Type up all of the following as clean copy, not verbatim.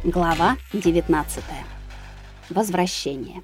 Глава 19. Возвращение.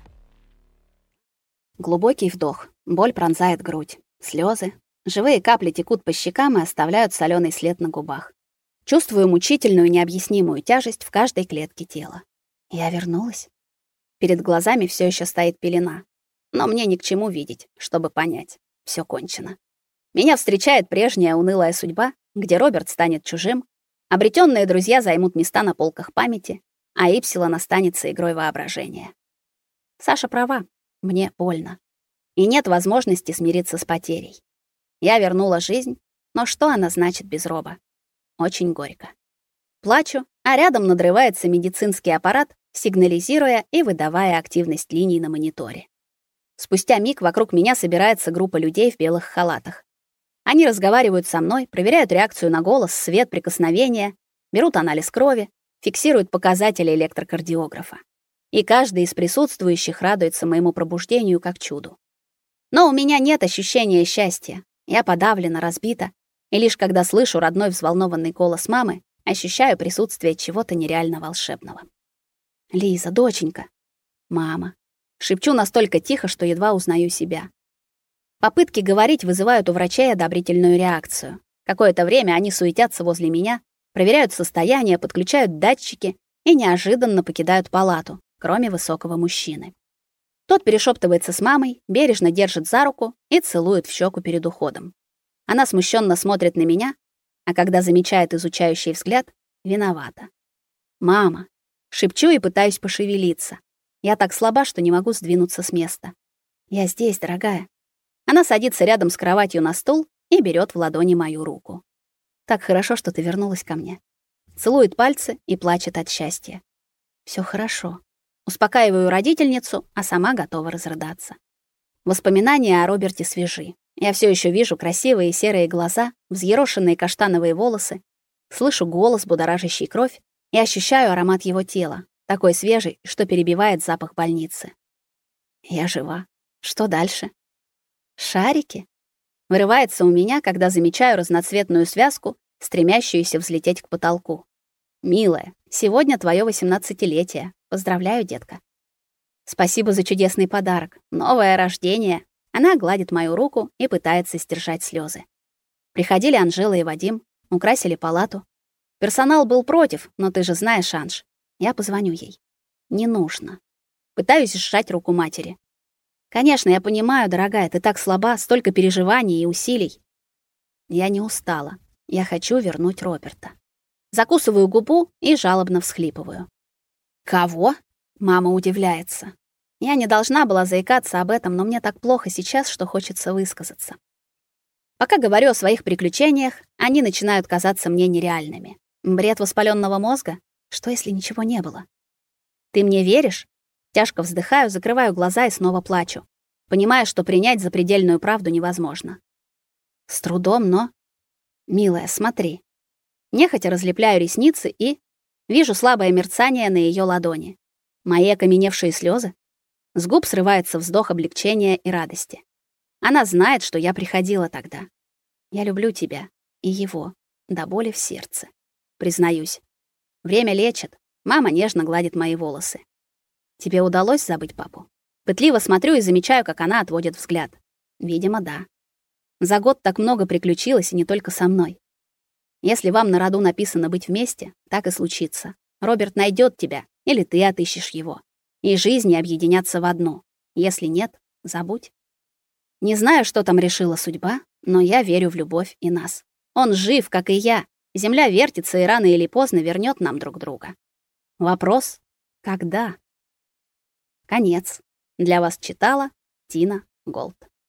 Глубокий вдох. Боль пронзает грудь. Слезы. Живые капли текут по щекам и оставляют соленый след на губах. Чувствую мучительную, необъяснимую тяжесть в каждой клетке тела. Я вернулась. Перед глазами все еще стоит пелена. Но мне ни к чему видеть, чтобы понять. Все кончено. Меня встречает прежняя унылая судьба, где Роберт станет чужим, обретенные друзья займут места на полках памяти, а Ипсилон останется игрой воображения. Саша права, мне больно. И нет возможности смириться с потерей. Я вернула жизнь, но что она значит без Роба? Очень горько. Плачу, а рядом надрывается медицинский аппарат, сигнализируя и выдавая активность линий на мониторе. Спустя миг вокруг меня собирается группа людей в белых халатах. Они разговаривают со мной, проверяют реакцию на голос, свет, прикосновения, берут анализ крови, фиксируют показатели электрокардиографа. И каждый из присутствующих радуется моему пробуждению как чуду. Но у меня нет ощущения счастья. Я подавлена, разбита, и лишь когда слышу родной взволнованный голос мамы, ощущаю присутствие чего-то нереально волшебного. «Лиза, доченька!» «Мама!» Шепчу настолько тихо, что едва узнаю себя. Попытки говорить вызывают у врачей одобрительную реакцию. Какое-то время они суетятся возле меня, проверяют состояние, подключают датчики и неожиданно покидают палату, кроме высокого мужчины. Тот перешептывается с мамой, бережно держит за руку и целует в щеку перед уходом. Она смущенно смотрит на меня, а когда замечает изучающий взгляд, виновата. «Мама!» Шепчу и пытаюсь пошевелиться. Я так слаба, что не могу сдвинуться с места. «Я здесь, дорогая». Она садится рядом с кроватью на стул и берет в ладони мою руку. «Так хорошо, что ты вернулась ко мне». Целует пальцы и плачет от счастья. Все хорошо. Успокаиваю родительницу, а сама готова разрыдаться. Воспоминания о Роберте свежи. Я все еще вижу красивые серые глаза, взъерошенные каштановые волосы, слышу голос, будоражащий кровь, и ощущаю аромат его тела, такой свежий, что перебивает запах больницы. Я жива. Что дальше? Шарики? Вырывается у меня, когда замечаю разноцветную связку, стремящуюся взлететь к потолку. Милая, сегодня твое 18-летие. Поздравляю, детка. Спасибо за чудесный подарок. Новое рождение. Она гладит мою руку и пытается сдержать слезы. Приходили Анжела и Вадим, украсили палату. Персонал был против, но ты же знаешь, Анж. Я позвоню ей. Не нужно. Пытаюсь сжать руку матери. Конечно, я понимаю, дорогая, ты так слаба, столько переживаний и усилий. Я не устала. Я хочу вернуть Роберта. Закусываю губу и жалобно всхлипываю. Кого? Мама удивляется. Я не должна была заикаться об этом, но мне так плохо сейчас, что хочется высказаться. Пока говорю о своих приключениях, они начинают казаться мне нереальными. Бред воспаленного мозга? Что, если ничего не было? Ты мне веришь? Тяжко вздыхаю, закрываю глаза и снова плачу, понимая, что принять запредельную правду невозможно. С трудом, но... Милая, смотри. Нехотя разлепляю ресницы и... Вижу слабое мерцание на ее ладони. Мои окаменевшие слезы. С губ срывается вздох облегчения и радости. Она знает, что я приходила тогда. Я люблю тебя и его до боли в сердце. Признаюсь. Время лечит. Мама нежно гладит мои волосы. Тебе удалось забыть папу? Пытливо смотрю и замечаю, как она отводит взгляд. Видимо, да. За год так много приключилось, и не только со мной. Если вам на роду написано быть вместе, так и случится. Роберт найдет тебя, или ты отыщешь его. И жизни объединятся в одну. Если нет, забудь. Не знаю, что там решила судьба, но я верю в любовь и нас. Он жив, как и я. Земля вертится и рано или поздно вернет нам друг друга. Вопрос — когда? Конец. Для вас читала Тина Голд.